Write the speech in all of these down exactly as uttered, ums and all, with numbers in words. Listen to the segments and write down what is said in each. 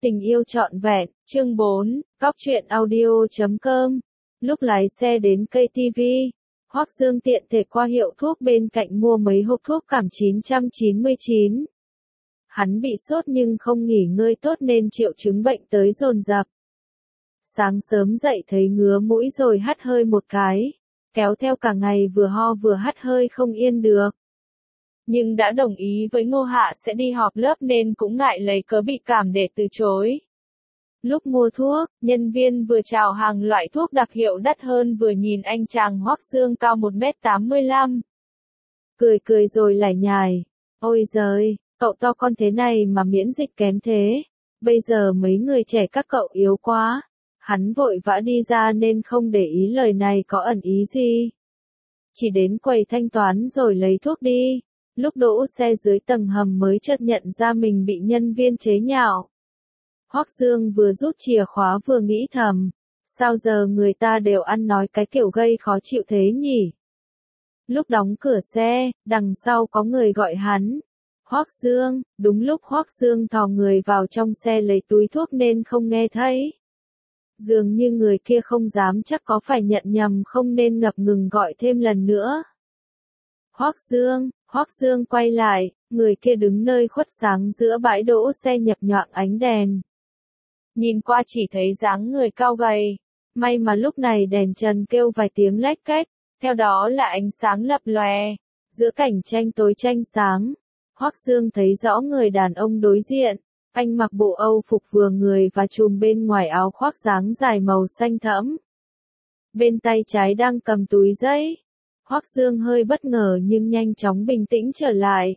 Tình yêu trọn vẹn, chương bốn, góc truyện audio chấm com. Lúc lái xe đến cây ti vi, Hoắc Dương tiện thể qua hiệu thuốc bên cạnh mua mấy hộp thuốc cảm chín trăm chín mươi chín. Hắn bị sốt nhưng không nghỉ ngơi tốt nên triệu chứng bệnh tới dồn dập. Sáng sớm dậy thấy ngứa mũi rồi hắt hơi một cái, kéo theo cả ngày vừa ho vừa hắt hơi không yên được. Nhưng đã đồng ý với Ngô Hạ sẽ đi họp lớp nên cũng ngại lấy cớ bị cảm để từ chối. Lúc mua thuốc, nhân viên vừa chào hàng loại thuốc đặc hiệu đắt hơn vừa nhìn anh chàng Hoắc Dương cao một mét tám mươi lăm. Cười cười rồi lải nhải. Ôi giời, cậu to con thế này mà miễn dịch kém thế. Bây giờ mấy người trẻ các cậu yếu quá. Hắn vội vã đi ra nên không để ý lời này có ẩn ý gì. Chỉ đến quầy thanh toán rồi lấy thuốc đi. Lúc đỗ xe dưới tầng hầm mới chợt nhận ra mình bị nhân viên chế nhạo. Hoắc Dương vừa rút chìa khóa vừa nghĩ thầm, sao giờ người ta đều ăn nói cái kiểu gây khó chịu thế nhỉ? Lúc đóng cửa xe, đằng sau có người gọi hắn. Hoắc Dương, đúng lúc Hoắc Dương thò người vào trong xe lấy túi thuốc nên không nghe thấy. Dường như người kia không dám chắc có phải nhận nhầm không nên ngập ngừng gọi thêm lần nữa. Hoắc Dương, Hoắc Dương quay lại, người kia đứng nơi khuất sáng giữa bãi đỗ xe nhập nhoạng ánh đèn. Nhìn qua chỉ thấy dáng người cao gầy, may mà lúc này đèn trần kêu vài tiếng lách cách, theo đó là ánh sáng lập lòe. Giữa cảnh tranh tối tranh sáng, Hoắc Dương thấy rõ người đàn ông đối diện, anh mặc bộ Âu phục vừa người và trùm bên ngoài áo khoác dáng dài màu xanh thẫm. Bên tay trái đang cầm túi giấy. Hoắc Dương hơi bất ngờ nhưng nhanh chóng bình tĩnh trở lại.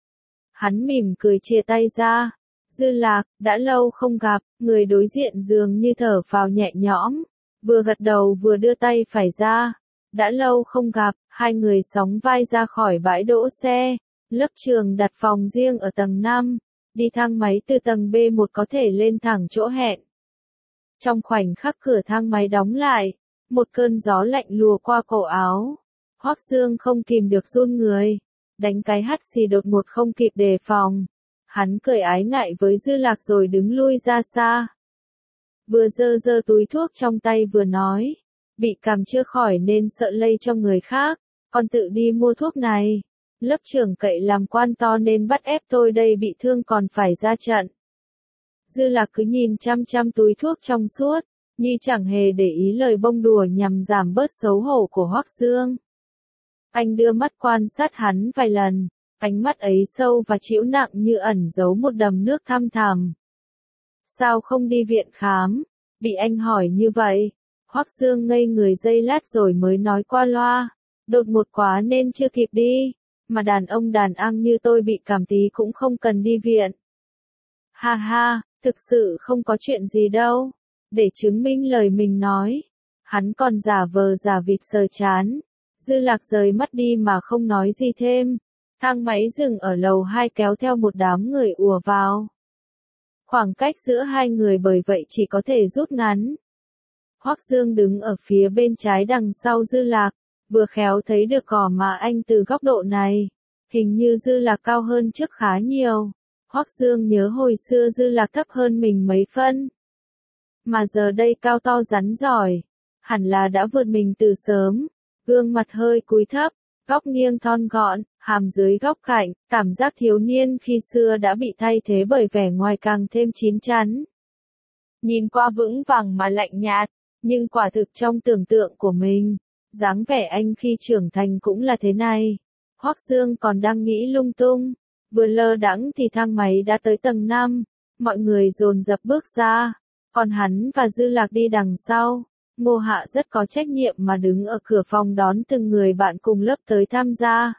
Hắn mỉm cười chia tay ra. Dư Lạc, đã lâu không gặp, người đối diện dường như thở phào nhẹ nhõm, vừa gật đầu vừa đưa tay phải ra. Đã lâu không gặp, hai người sóng vai ra khỏi bãi đỗ xe. Lớp trường đặt phòng riêng ở tầng năm, đi thang máy từ tầng B một có thể lên thẳng chỗ hẹn. Trong khoảnh khắc cửa thang máy đóng lại, một cơn gió lạnh lùa qua cổ áo. Hoắc Dương không kìm được run người, đánh cái hắt xì đột ngột không kịp đề phòng. Hắn cười ái ngại với Dư Lạc rồi đứng lui ra xa. Vừa giơ giơ túi thuốc trong tay vừa nói, bị cảm chưa khỏi nên sợ lây cho người khác, con tự đi mua thuốc này. Lớp trưởng cậy làm quan to nên bắt ép tôi đây bị thương còn phải ra trận. Dư Lạc cứ nhìn chăm chăm túi thuốc trong suốt, như chẳng hề để ý lời bông đùa nhằm giảm bớt xấu hổ của Hoắc Dương. Anh đưa mắt quan sát hắn vài lần, ánh mắt ấy sâu và trĩu nặng như ẩn giấu một đầm nước thăm thẳm. Sao không đi viện khám? Bị anh hỏi như vậy, Hoắc Dương ngây người giây lát rồi mới nói qua loa, đột ngột quá nên chưa kịp đi, mà đàn ông đàn ăn như tôi bị cảm tí cũng không cần đi viện. Ha ha, thực sự không có chuyện gì đâu. Để chứng minh lời mình nói, hắn còn giả vờ giả vịt sờ chán. Dư Lạc rời mắt đi mà không nói gì thêm. Thang máy dừng ở lầu hai kéo theo một đám người ùa vào. Khoảng cách giữa hai người bởi vậy chỉ có thể rút ngắn. Hoắc Dương đứng ở phía bên trái đằng sau Dư Lạc, vừa khéo thấy được cỏ mà anh từ góc độ này. Hình như Dư Lạc cao hơn trước khá nhiều. Hoắc Dương nhớ hồi xưa Dư Lạc thấp hơn mình mấy phân. Mà giờ đây cao to rắn giỏi. Hẳn là đã vượt mình từ sớm. Gương mặt hơi cúi thấp, góc nghiêng thon gọn, hàm dưới góc cạnh, cảm giác thiếu niên khi xưa đã bị thay thế bởi vẻ ngoài càng thêm chín chắn. Nhìn qua vững vàng mà lạnh nhạt, nhưng quả thực trong tưởng tượng của mình, dáng vẻ anh khi trưởng thành cũng là thế này. Hoắc Dương còn đang nghĩ lung tung, vừa lơ đãng thì thang máy đã tới tầng năm, mọi người dồn dập bước ra, còn hắn và Dư Lạc đi đằng sau. Ngô Hạ rất có trách nhiệm mà đứng ở cửa phòng đón từng người bạn cùng lớp tới tham gia.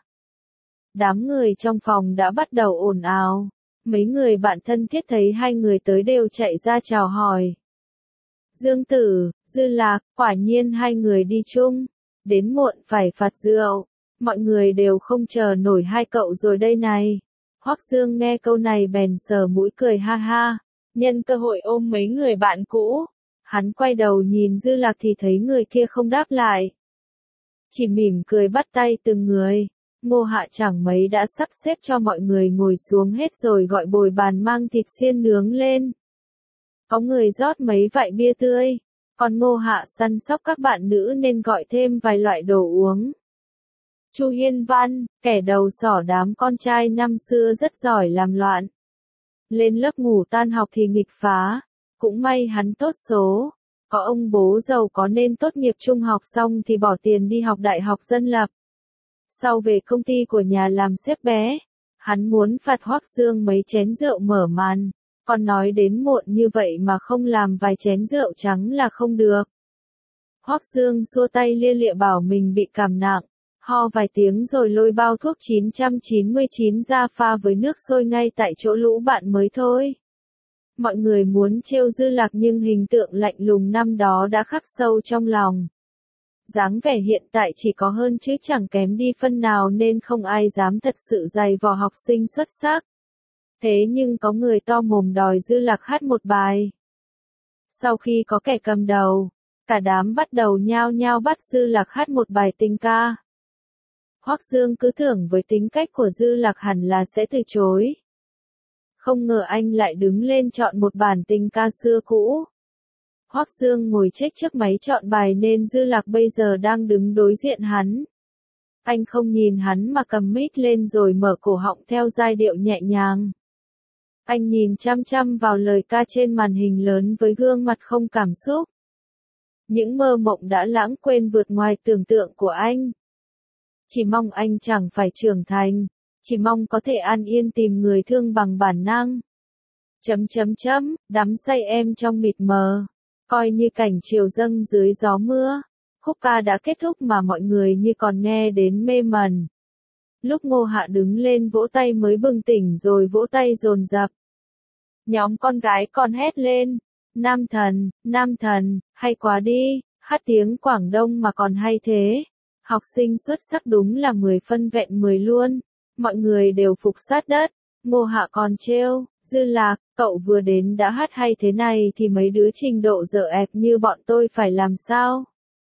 Đám người trong phòng đã bắt đầu ồn ào. Mấy người bạn thân thiết thấy hai người tới đều chạy ra chào hỏi. Dương Tử, Dư Lạc, quả nhiên hai người đi chung. Đến muộn phải phạt rượu. Mọi người đều không chờ nổi hai cậu rồi đây này. Hoắc Dương nghe câu này bèn sờ mũi cười ha ha. Nhân cơ hội ôm mấy người bạn cũ. Hắn quay đầu nhìn Dư Lạc thì thấy người kia không đáp lại. Chỉ mỉm cười bắt tay từng người. Ngô Hạ chẳng mấy đã sắp xếp cho mọi người ngồi xuống hết rồi gọi bồi bàn mang thịt xiên nướng lên. Có người rót mấy vại bia tươi, còn Ngô Hạ săn sóc các bạn nữ nên gọi thêm vài loại đồ uống. Chu Hiên Văn, kẻ đầu sỏ đám con trai năm xưa rất giỏi làm loạn. Lên lớp ngủ tan học thì nghịch phá, cũng may hắn tốt số. Có ông bố giàu có nên tốt nghiệp trung học xong thì bỏ tiền đi học đại học dân lập. Sau về công ty của nhà làm sếp bé, hắn muốn phạt Hoắc Dương mấy chén rượu mở màn, còn nói đến muộn như vậy mà không làm vài chén rượu trắng là không được. Hoắc Dương xua tay lia lịa bảo mình bị cảm nặng, ho vài tiếng rồi lôi bao thuốc chín trăm chín mươi chín ra pha với nước sôi ngay tại chỗ lũ bạn mới thôi. Mọi người muốn trêu Dư Lạc nhưng hình tượng lạnh lùng năm đó đã khắc sâu trong lòng. Dáng vẻ hiện tại chỉ có hơn chứ chẳng kém đi phân nào nên không ai dám thật sự giày vò học sinh xuất sắc. Thế nhưng có người to mồm đòi Dư Lạc hát một bài. Sau khi có kẻ cầm đầu, cả đám bắt đầu nhao nhao bắt Dư Lạc hát một bài tình ca. Hoắc Dương cứ tưởng với tính cách của Dư Lạc hẳn là sẽ từ chối. Không ngờ anh lại đứng lên chọn một bản tình ca xưa cũ. Hoắc Dương ngồi chết trước máy chọn bài nên Dư Lạc bây giờ đang đứng đối diện hắn. Anh không nhìn hắn mà cầm mic lên rồi mở cổ họng theo giai điệu nhẹ nhàng. Anh nhìn chăm chăm vào lời ca trên màn hình lớn với gương mặt không cảm xúc. Những mơ mộng đã lãng quên vượt ngoài tưởng tượng của anh. Chỉ mong anh chẳng phải trưởng thành, chỉ mong có thể an yên tìm người thương bằng bản năng. Chấm chấm chấm, đắm say em trong mịt mờ, coi như cảnh chiều dâng dưới gió mưa. Khúc ca đã kết thúc mà mọi người như còn nghe đến mê mẩn. Lúc Ngô Hạ đứng lên vỗ tay mới bừng tỉnh rồi vỗ tay dồn dập. Nhóm con gái còn hét lên, Nam Thần, Nam Thần, hay quá đi, hát tiếng Quảng Đông mà còn hay thế. Học sinh xuất sắc đúng là mười phân vẹn mười luôn. Mọi người đều phục sát đất. Ngô Hạ còn trêu, Dư Lạc, cậu vừa đến đã hát hay thế này thì mấy đứa trình độ dở ẹc như bọn tôi phải làm sao?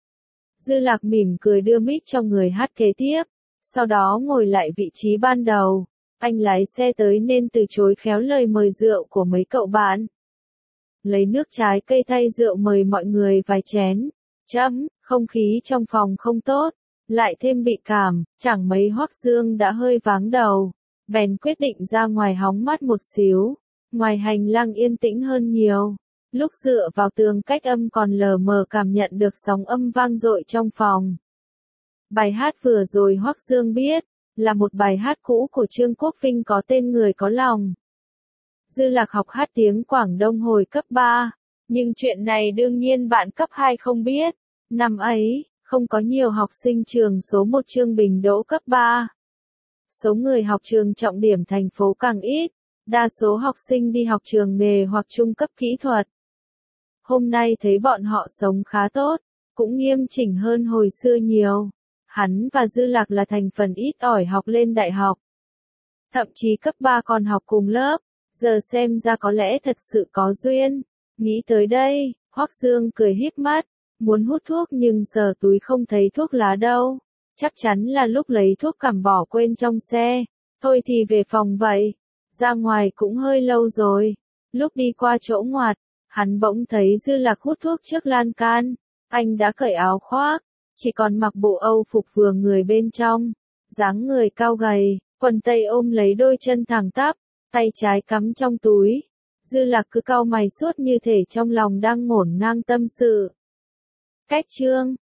Dư Lạc mỉm cười đưa mic cho người hát kế tiếp, sau đó ngồi lại vị trí ban đầu. Anh lái xe tới nên từ chối khéo lời mời rượu của mấy cậu bạn. Lấy nước trái cây thay rượu mời mọi người vài chén. Chấm, không khí trong phòng không tốt. Lại thêm bị cảm, chẳng mấy Hoắc Dương đã hơi váng đầu. Bèn quyết định ra ngoài hóng mát một xíu. Ngoài hành lang yên tĩnh hơn nhiều. Lúc dựa vào tường cách âm còn lờ mờ cảm nhận được sóng âm vang dội trong phòng. Bài hát vừa rồi Hoắc Dương biết, là một bài hát cũ của Trương Quốc Vinh có tên Người có lòng. Dư Lạc học hát tiếng Quảng Đông hồi cấp ba, nhưng chuyện này đương nhiên bạn cấp hai không biết. Năm ấy, không có nhiều học sinh trường số một Trương Bình đỗ cấp ba. Số người học trường trọng điểm thành phố càng ít, đa số học sinh đi học trường nghề hoặc trung cấp kỹ thuật. Hôm nay thấy bọn họ sống khá tốt, cũng nghiêm chỉnh hơn hồi xưa nhiều. Hắn và Dư Lạc là thành phần ít ỏi học lên đại học. Thậm chí cấp ba còn học cùng lớp, giờ xem ra có lẽ thật sự có duyên. Nghĩ tới đây, Hoắc Dương cười híp mắt, muốn hút thuốc nhưng giờ túi không thấy thuốc lá đâu. Chắc chắn là lúc lấy thuốc cảm bỏ quên trong xe. Thôi thì về phòng vậy. Ra ngoài cũng hơi lâu rồi. Lúc đi qua chỗ ngoặt, hắn bỗng thấy Dư Lạc hút thuốc trước lan can. Anh đã cởi áo khoác, chỉ còn mặc bộ Âu phục vừa người bên trong. Dáng người cao gầy, quần tây ôm lấy đôi chân thẳng tắp, tay trái cắm trong túi. Dư Lạc cứ cau mày suốt như thể trong lòng đang ngổn ngang tâm sự. Cách chương